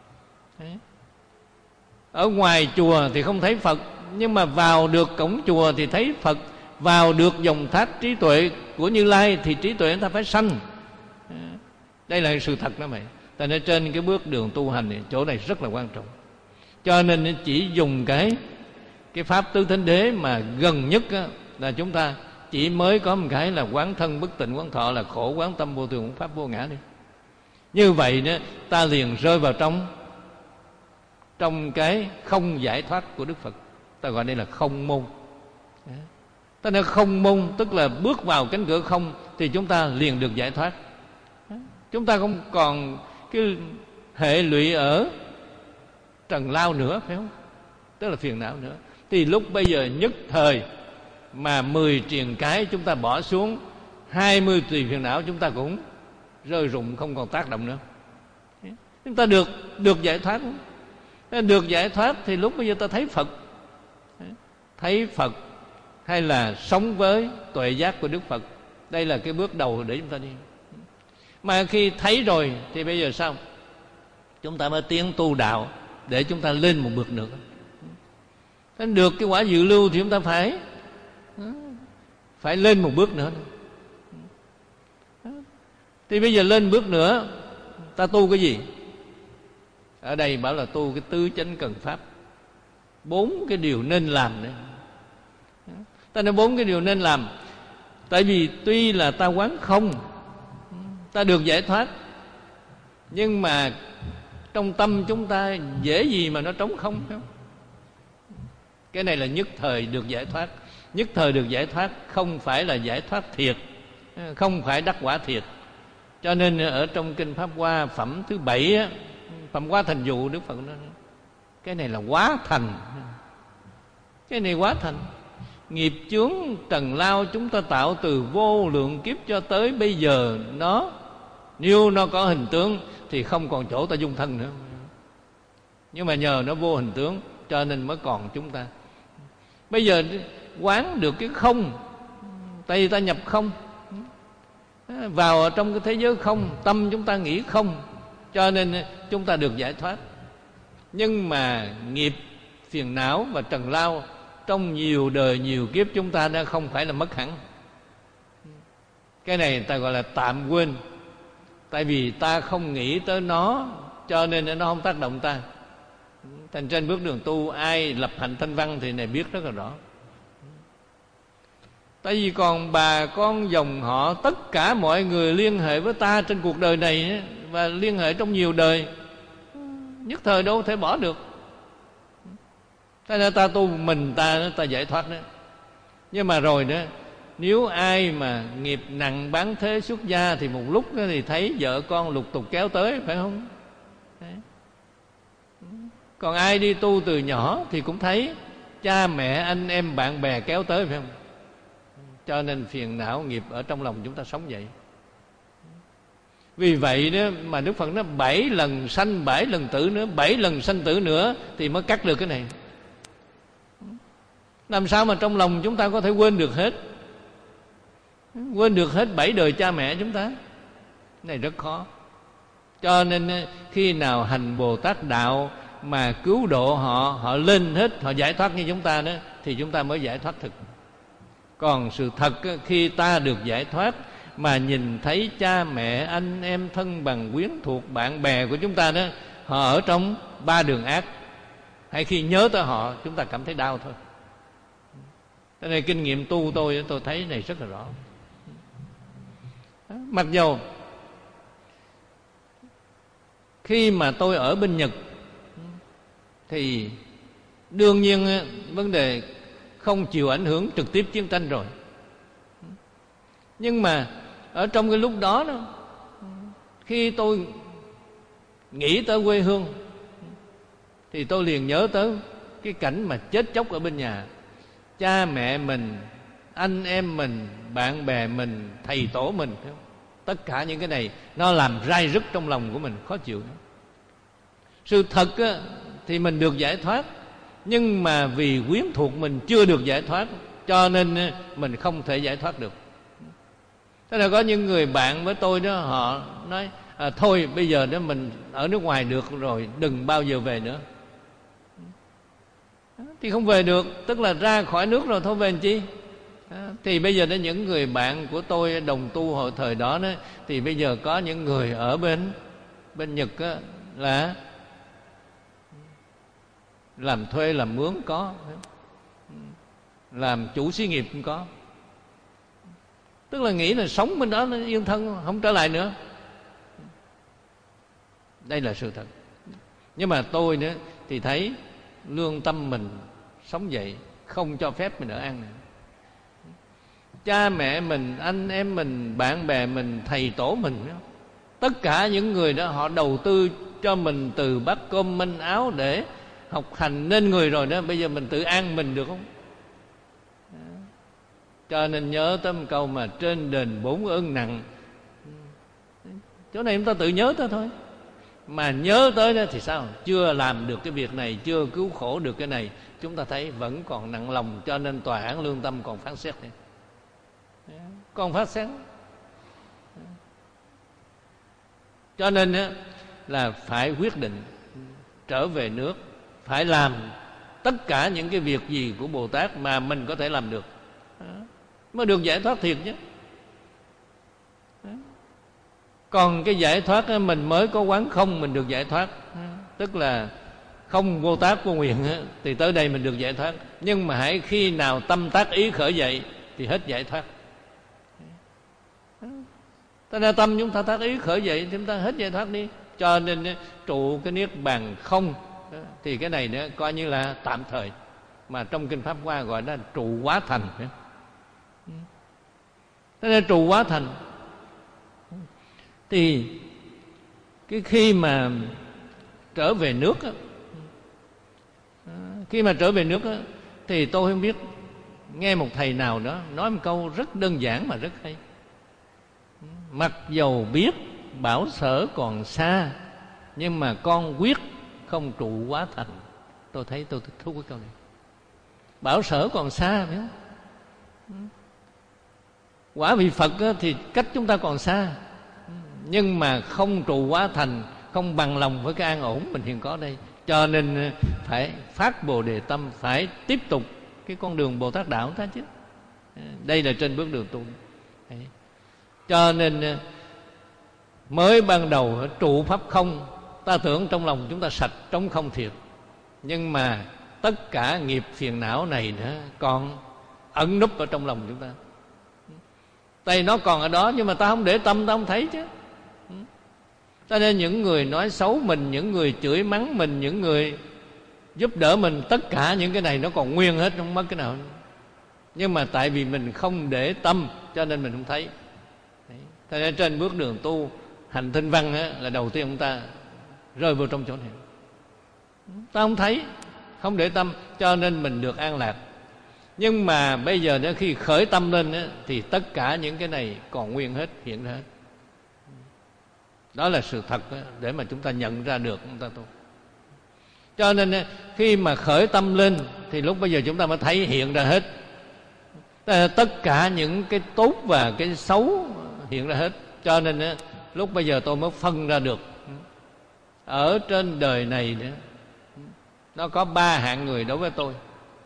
Ở ngoài chùa thì không thấy Phật, nhưng mà vào được cổng chùa thì thấy Phật. Vào được dòng thác trí tuệ của Như Lai thì trí tuệ chúng ta phải sanh. Đây là sự thật đó mày. Ta nói trên cái bước đường tu hành này, chỗ này rất là quan trọng. Cho nên chỉ dùng cái cái pháp tứ thánh đế mà gần nhất á, là chúng ta chỉ mới có một cái là quán thân bất tịnh, quán thọ là khổ, quán tâm vô thường, quán pháp vô ngã đi. Như vậy đó, ta liền rơi vào trong trong cái không giải thoát của Đức Phật. Ta gọi đây là không môn. Ta nói không môn tức là bước vào cánh cửa không thì chúng ta liền được giải thoát. Chúng ta không còn cái hệ lụy ở trần lao nữa, phải không? Tức là phiền não nữa. Thì lúc bây giờ nhất thời mà mười triền cái chúng ta bỏ xuống, hai mươi tùy phiền não chúng ta cũng rơi rụng, không còn tác động nữa. Chúng ta được được giải thoát. Được giải thoát thì lúc bây giờ ta thấy Phật. Thấy Phật hay là sống với tuệ giác của Đức Phật. Đây là cái bước đầu để chúng ta đi. Mà khi thấy rồi thì bây giờ sao? Chúng ta mới tiến tu đạo để chúng ta lên một bước nữa. Được cái quả dự lưu thì chúng ta phải phải lên một bước nữa. Thì bây giờ lên bước nữa, ta tu cái gì? Ở đây bảo là tu cái tứ chánh cần pháp, bốn cái điều nên làm đấy. Ta nói bốn cái điều nên làm. Tại vì tuy là ta quán không, ta được giải thoát, nhưng mà trong tâm chúng ta dễ gì mà nó trống không, phải không? Cái này là nhất thời được giải thoát. Nhất thời được giải thoát không phải là giải thoát thiệt, không phải đắc quả thiệt. Cho nên ở trong Kinh Pháp Hoa phẩm thứ bảy á, phẩm Quá Thành Dụ, Đức Phật nói cái này là quá thành. Cái này quá thành. Nghiệp chướng trần lao chúng ta tạo từ vô lượng kiếp cho tới bây giờ, nó nếu nó có hình tướng thì không còn chỗ ta dung thân nữa. Nhưng mà nhờ nó vô hình tướng cho nên mới còn chúng ta. Bây giờ quán được cái không, tại vì ta nhập không, vào trong cái thế giới không, tâm chúng ta nghĩ không, cho nên chúng ta được giải thoát. Nhưng mà nghiệp phiền não và trần lao trong nhiều đời nhiều kiếp chúng ta đã không phải là mất hẳn. Cái này ta gọi là tạm quên. Tại vì ta không nghĩ tới nó, cho nên nó không tác động ta. Thành trên bước đường tu, ai lập hạnh thanh văn thì này biết rất là rõ. Tại vì còn bà con dòng họ, tất cả mọi người liên hệ với ta trên cuộc đời này, và liên hệ trong nhiều đời, nhất thời đâu thể bỏ được. Thế nên ta tu mình ta ta giải thoát đó. Nhưng mà rồi đó, nếu ai mà nghiệp nặng bán thế xuất gia thì một lúc đó thì thấy vợ con lục tục kéo tới, phải không? Đấy. Còn ai đi tu từ nhỏ thì cũng thấy cha mẹ anh em bạn bè kéo tới, phải không? Cho nên phiền não nghiệp ở trong lòng chúng ta sống vậy. Vì vậy đó mà Đức Phật nói bảy lần sanh bảy lần tử nữa, bảy lần sanh tử nữa thì mới cắt được cái này. Làm sao mà trong lòng chúng ta có thể quên được hết, quên được hết bảy đời cha mẹ chúng ta? Cái này rất khó. Cho nên khi nào hành Bồ Tát đạo mà cứu độ họ, họ lên hết, họ giải thoát như chúng ta đó, thì chúng ta mới giải thoát thực. Còn sự thật khi ta được giải thoát mà nhìn thấy cha mẹ anh em thân bằng quyến thuộc bạn bè của chúng ta đó, họ ở trong ba đường ác, Hay khi nhớ tới họ chúng ta cảm thấy đau thôi. Cái này kinh nghiệm tu tôi tôi thấy này rất là rõ. Mặc dù khi mà tôi ở bên Nhật thì đương nhiên vấn đề không chịu ảnh hưởng trực tiếp chiến tranh rồi. Nhưng mà ở trong cái lúc đó đó, khi tôi nghĩ tới quê hương thì tôi liền nhớ tới cái cảnh mà chết chóc ở bên nhà. Cha mẹ mình, anh em mình, bạn bè mình, thầy tổ mình, tất cả những cái này nó làm rai rứt trong lòng của mình, khó chịu. Sự thật á, thì mình được giải thoát, nhưng mà vì quyến thuộc mình chưa được giải thoát, cho nên mình không thể giải thoát được. Thế là có những người bạn với tôi đó, họ nói à, thôi bây giờ đó mình ở nước ngoài được rồi, đừng bao giờ về nữa. Thì không về được, tức là ra khỏi nước rồi, thôi về làm chi. Thì bây giờ đó những người bạn của tôi đồng tu hồi thời đó, đó thì bây giờ có những người ở bên bên Nhật đó, là làm thuê làm mướn có, làm chủ xí nghiệp cũng có. Tức là nghĩ là sống bên đó nó yên thân, không trở lại nữa. Đây là sự thật. Nhưng mà tôi nữa thì thấy lương tâm mình sống dậy, không cho phép mình ở ăn nữa. Cha mẹ mình, anh em mình, bạn bè mình, thầy tổ mình, tất cả những người đó họ đầu tư cho mình từ bát cơm manh áo để học hành nên người rồi đó. Bây giờ mình tự an mình được không? Cho nên nhớ tới một câu mà trên đền bốn ơn nặng. Chỗ này chúng ta tự nhớ tới thôi. Mà nhớ tới đó thì sao? Chưa làm được cái việc này, chưa cứu khổ được cái này, chúng ta thấy vẫn còn nặng lòng. Cho nên tòa án lương tâm còn phán xét này. Còn phát xét. Cho nên là phải quyết định trở về nước, phải làm tất cả những cái việc gì của Bồ Tát mà mình có thể làm được, mới được giải thoát thiệt chứ. Còn cái giải thoát mình mới có quán không mình được giải thoát, tức là không vô tác vô nguyện, thì tới đây mình được giải thoát. Nhưng mà hãy khi nào tâm tác ý khởi dậy thì hết giải thoát. Thế nên tâm chúng ta tác ý khởi dậy thì chúng ta hết giải thoát đi. Cho nên trụ cái niết bàn không thì cái này nữa coi như là tạm thời, mà trong kinh Pháp Hoa gọi là trụ hóa thành. Thế nên trụ hóa thành thì cái khi mà trở về nước á, khi mà trở về nước á, thì tôi không biết nghe một thầy nào đó nói một câu rất đơn giản mà rất hay. Mặc dầu biết bảo sở còn xa, nhưng mà con quyết không trụ hóa thành. Tôi thấy tôi thích thú cái câu này. Bảo sở còn xa phải không? Quả vị Phật thì cách chúng ta còn xa, nhưng mà không trụ hóa thành, không bằng lòng với cái an ổn mình hiện có đây. Cho nên phải phát Bồ Đề tâm, phải tiếp tục cái con đường Bồ Tát đạo ta chứ. Đây là trên bước đường tu. Đấy. Cho nên mới ban đầu trụ pháp không, ta tưởng trong lòng chúng ta sạch trống không thiệt, nhưng mà tất cả nghiệp phiền não này nữa còn ẩn núp ở trong lòng chúng ta. Tay nó còn ở đó nhưng mà ta không để tâm, ta không thấy chứ. Cho nên những người nói xấu mình, những người chửi mắng mình, những người giúp đỡ mình, tất cả những cái này nó còn nguyên hết, không mất cái nào. Nhưng mà tại vì mình không để tâm cho nên mình không thấy. Cho nên trên bước đường tu hành tinh văn á, là đầu tiên chúng ta rơi vào trong chỗ này. Ta không thấy, không để tâm, cho nên mình được an lạc. Nhưng mà bây giờ đó, khi khởi tâm lên á, thì tất cả những cái này còn nguyên hết, hiện ra hết. Đó là sự thật á, để mà chúng ta nhận ra được chúng ta tu. Cho nên á, khi mà khởi tâm lên thì lúc bây giờ chúng ta mới thấy hiện ra hết. Tất cả những cái tốt và cái xấu hiện ra hết. Cho nên á, lúc bây giờ tôi mới phân ra được ở trên đời này nữa, nó có ba hạng người đối với tôi.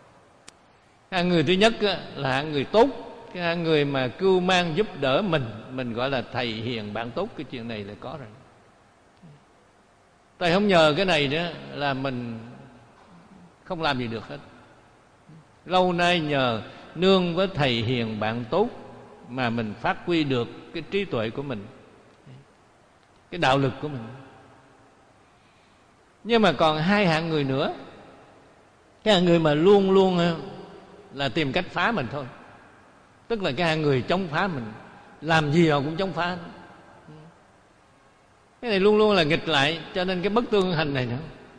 Hạng người thứ nhất á, là hạng người tốt, cái hạng người mà cưu mang giúp đỡ mình, mình gọi là thầy hiền bạn tốt. Cái chuyện này là có rồi. Thầy không nhờ cái này nữa là mình không làm gì được hết. Lâu nay nhờ nương với thầy hiền bạn tốt mà mình phát huy được cái trí tuệ của mình, cái đạo lực của mình. Nhưng mà còn hai hạng người nữa. Cái hạng người mà luôn luôn là tìm cách phá mình thôi, tức là cái hạng người chống phá mình, làm gì họ cũng chống phá. Cái này luôn luôn là nghịch lại, cho nên cái bất tương hành này nữa.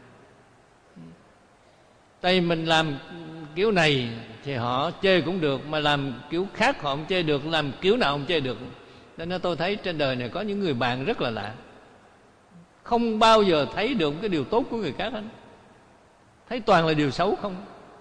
Tại mình làm kiểu này thì họ chê cũng được, mà làm kiểu khác họ không chê được, làm kiểu nào không chê được. Cho nên tôi thấy trên đời này có những người bạn rất là lạ, không bao giờ thấy được cái điều tốt của người khác hết, thấy toàn là điều xấu không,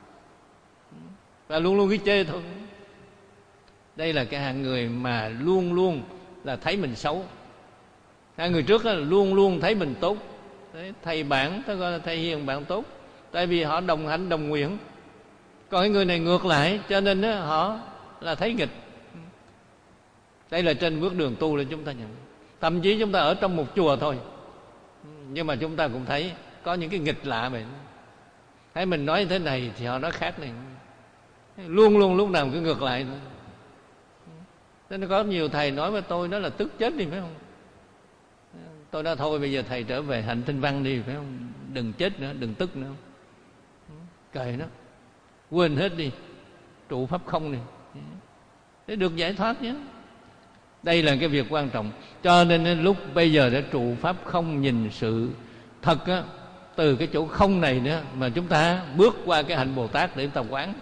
và luôn luôn cái chê thôi. Đây là cái hạng người mà luôn luôn là thấy mình xấu. Hạng người trước là luôn luôn thấy mình tốt. Đấy, thầy bạn, ta gọi là thầy hiền bạn tốt, tại vì họ đồng hạnh đồng nguyện. Còn cái người này ngược lại, cho nên đó, họ là thấy nghịch. Đây là trên bước đường tu là chúng ta nhận. Thậm chí chúng ta ở trong một chùa thôi, nhưng mà chúng ta cũng thấy có những cái nghịch lạ vậy. Thấy mình nói thế này thì họ nói khác này. Luôn luôn lúc nào cứ ngược lại nữa. Nên có nhiều thầy nói với tôi, nói là tức chết đi phải không? Tôi nói thôi bây giờ thầy trở về hạnh tinh văn đi phải không? Đừng chết nữa, đừng tức nữa. Kệ nó, quên hết đi, trụ pháp không này, để được giải thoát nhé. Đây là cái việc quan trọng. Cho nên lúc bây giờ để trụ pháp không, nhìn sự thật á, từ cái chỗ không này nữa mà chúng ta bước qua cái hạnh Bồ Tát để chúng ta quán.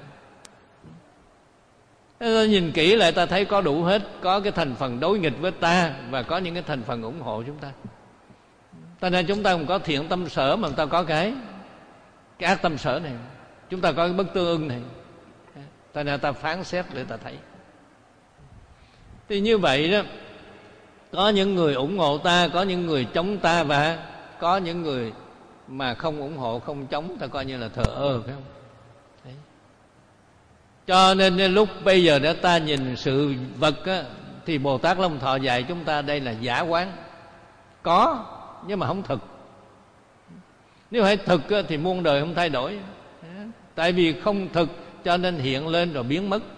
Nhìn kỹ lại ta thấy có đủ hết, có cái thành phần đối nghịch với ta và có những cái thành phần ủng hộ chúng ta. Cho nên chúng ta không có thiện tâm sở mà chúng ta có cái cái ác tâm sở này, chúng ta có cái bất tương ưng này. Cho nên ta phán xét để ta thấy. Thì như vậy đó, có những người ủng hộ ta, có những người chống ta, và có những người mà không ủng hộ, không chống, ta coi như là thờ ơ, phải không? Đấy. Cho nên lúc bây giờ để ta nhìn sự vật á, thì Bồ Tát Long Thọ dạy chúng ta đây là giả quán. Có nhưng mà không thực. Nếu phải thực á, thì muôn đời không thay đổi. Tại vì không thực cho nên hiện lên rồi biến mất.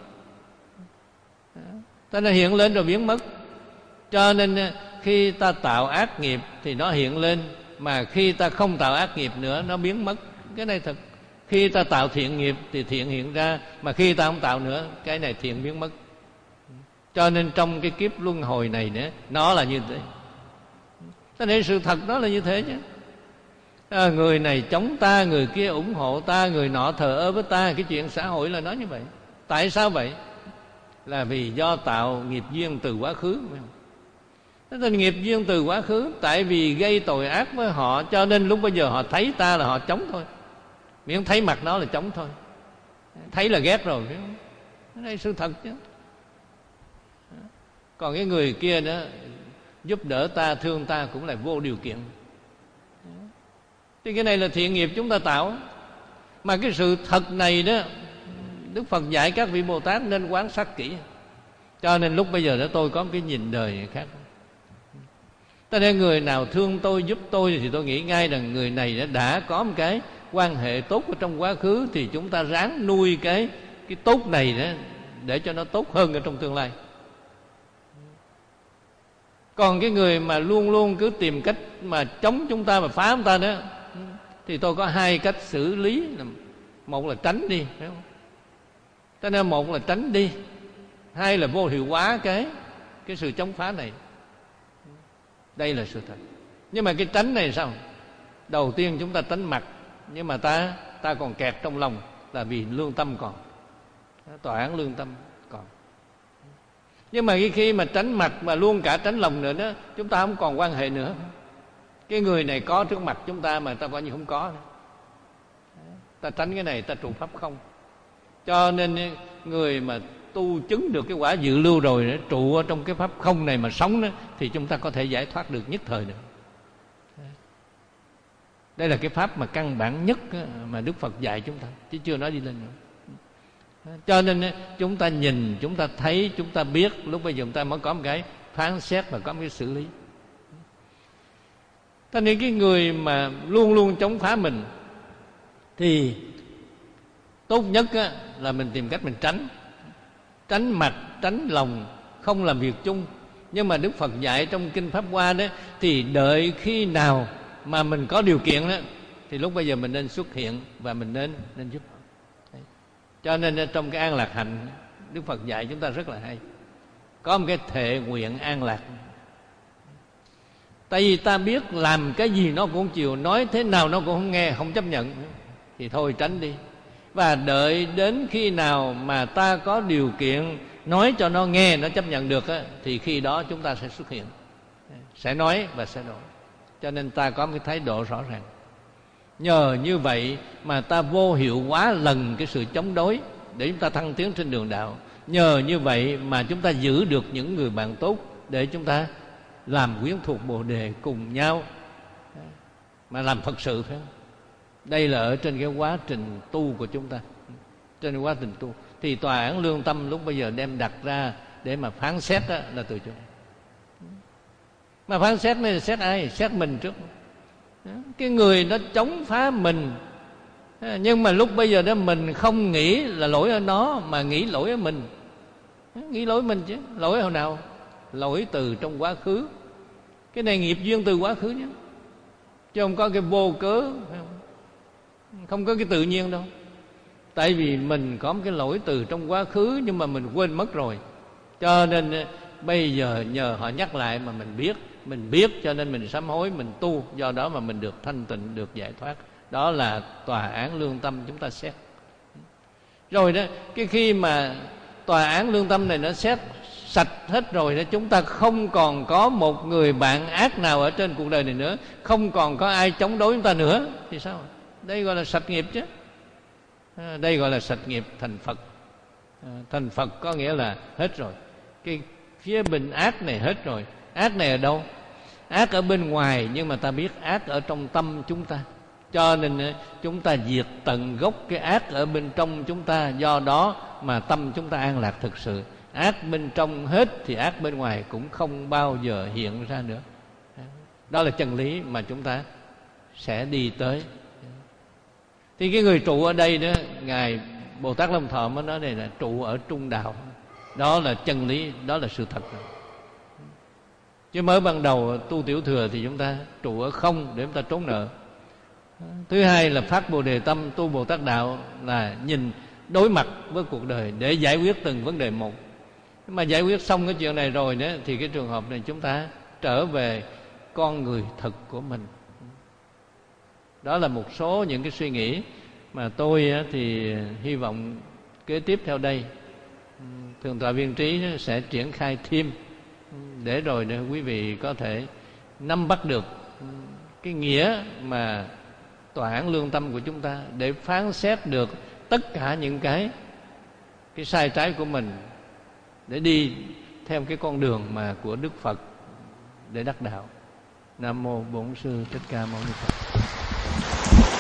Ta nó hiện lên rồi biến mất. Cho nên khi ta tạo ác nghiệp thì nó hiện lên, mà khi ta không tạo ác nghiệp nữa nó biến mất. Cái này thật. Khi ta tạo thiện nghiệp thì thiện hiện ra, mà khi ta không tạo nữa, cái này thiện biến mất. Cho nên trong cái kiếp luân hồi này nữa, nó là như thế. Cho nên sự thật nó là như thế chứ. À, người này chống ta, người kia ủng hộ ta, người nọ thờ ơ với ta. Cái chuyện xã hội là nói như vậy. Tại sao vậy? Là vì do tạo nghiệp duyên từ quá khứ, phải không? Thế nên nghiệp duyên từ quá khứ, tại vì gây tội ác với họ, cho nên lúc bây giờ họ thấy ta là họ chống thôi. Miễn thấy mặt nó là chống thôi. Thấy là ghét rồi, phải không? Cái này sự thật chứ. Còn cái người kia đó giúp đỡ ta, thương ta cũng là vô điều kiện. Thì cái này là thiện nghiệp chúng ta tạo. Mà cái sự thật này đó, Đức Phật dạy các vị Bồ Tát nên quán sát kỹ. Cho nên lúc bây giờ đó tôi có cái nhìn đời khác. Cho nên người nào thương tôi, giúp tôi thì tôi nghĩ ngay rằng người này đã, đã có một cái quan hệ tốt ở trong quá khứ, thì chúng ta ráng nuôi cái cái tốt này đó để cho nó tốt hơn ở trong tương lai. Còn cái người mà luôn luôn cứ tìm cách mà chống chúng ta, mà phá chúng ta đó, thì tôi có hai cách xử lý. Một là tránh đi, phải không? Cho nên một là tránh đi, hai là vô hiệu hóa cái cái sự chống phá này. Đây là sự thật. Nhưng mà cái tránh này sao? Đầu tiên chúng ta tránh mặt, nhưng mà ta ta còn kẹt trong lòng, là vì lương tâm còn, tòa án lương tâm còn. Nhưng mà khi mà tránh mặt và luôn cả tránh lòng nữa đó, chúng ta không còn quan hệ nữa. Cái người này có trước mặt chúng ta mà ta coi như không có nữa. Ta tránh cái này, ta trụ pháp không. Cho nên người mà tu chứng được cái quả dự lưu rồi đó, trụ ở trong cái pháp không này mà sống đó, thì chúng ta có thể giải thoát được nhất thời được. Đây là cái pháp mà căn bản nhất mà Đức Phật dạy chúng ta, chứ chưa nói đi lên nữa. Cho nên chúng ta nhìn, chúng ta thấy, chúng ta biết, lúc bây giờ chúng ta mới có một cái phán xét và có một cái xử lý. Cho nên cái người mà luôn luôn chống phá mình thì tốt nhất á, là mình tìm cách mình tránh tránh mặt, tránh lòng, không làm việc chung. Nhưng mà Đức Phật dạy trong Kinh Pháp Hoa đó, thì đợi khi nào mà mình có điều kiện đó, thì lúc bây giờ mình nên xuất hiện và mình nên nên giúp. Đấy. Cho nên trong cái an lạc hạnh, Đức Phật dạy chúng ta rất là hay, có một cái thệ nguyện an lạc. Tại vì ta biết làm cái gì nó cũng không chịu, nói thế nào nó cũng không nghe, không chấp nhận, thì thôi tránh đi. Và đợi đến khi nào mà ta có điều kiện nói cho nó nghe, nó chấp nhận được á, thì khi đó chúng ta sẽ xuất hiện, sẽ nói và sẽ đổi. Cho nên ta có một cái thái độ rõ ràng. Nhờ như vậy mà ta vô hiệu hóa lần cái sự chống đối để chúng ta thăng tiến trên đường đạo. Nhờ như vậy mà chúng ta giữ được những người bạn tốt để chúng ta làm quyến thuộc Bồ Đề cùng nhau mà làm Phật sự, phải không? Đây là ở trên cái quá trình tu của chúng ta. Trên quá trình tu thì tòa án lương tâm lúc bây giờ đem đặt ra để mà phán xét đó, là từ chỗ này. Mà phán xét này là xét ai? Xét mình trước. Cái người nó chống phá mình, nhưng mà lúc bây giờ đó mình không nghĩ là lỗi ở nó, mà nghĩ lỗi ở mình. Nghĩ lỗi mình chứ. Lỗi hồi nào? Lỗi từ trong quá khứ. Cái này nghiệp duyên từ quá khứ nhé, chứ không có cái vô cớ, không? Không có cái tự nhiên đâu. Tại vì mình có một cái lỗi từ trong quá khứ, nhưng mà mình quên mất rồi. Cho nên bây giờ nhờ họ nhắc lại mà mình biết. Mình biết cho nên mình sám hối, mình tu. Do đó mà mình được thanh tịnh, được giải thoát. Đó là tòa án lương tâm chúng ta xét. Rồi đó, cái khi mà tòa án lương tâm này nó xét sạch hết rồi đó, chúng ta không còn có một người bạn ác nào ở trên cuộc đời này nữa, không còn có ai chống đối chúng ta nữa, thì sao? Đây gọi là sạch nghiệp chứ. À, đây gọi là sạch nghiệp thành Phật. À, thành Phật có nghĩa là hết rồi. Cái phía bên ác này hết rồi. Ác này ở đâu? Ác ở bên ngoài, nhưng mà ta biết ác ở trong tâm chúng ta. Cho nên chúng ta diệt tận gốc cái ác ở bên trong chúng ta. Do đó mà tâm chúng ta an lạc thực sự. Ác bên trong hết thì ác bên ngoài cũng không bao giờ hiện ra nữa. Đó là chân lý mà chúng ta sẽ đi tới. Thì cái người trụ ở đây đó, Ngài Bồ Tát Long Thọ mới nói đây là trụ ở trung đạo. Đó là chân lý, đó là sự thật. Chứ mới ban đầu tu tiểu thừa thì chúng ta trụ ở không để chúng ta trốn nợ. Thứ hai là phát Bồ Đề tâm, tu Bồ Tát đạo là nhìn đối mặt với cuộc đời để giải quyết từng vấn đề một. Mà giải quyết xong cái chuyện này rồi đó, thì cái trường hợp này chúng ta trở về con người thực của mình. Đó là một số những cái suy nghĩ mà tôi thì hy vọng kế tiếp theo đây Thượng tọa Viên Trí sẽ triển khai thêm, để rồi để quý vị có thể nắm bắt được cái nghĩa mà tòa án lương tâm của chúng ta, để phán xét được tất cả những cái cái sai trái của mình, để đi theo cái con đường mà của Đức Phật để đắc đạo. Nam mô Bổn Sư Thích Ca Mâu Ni Phật.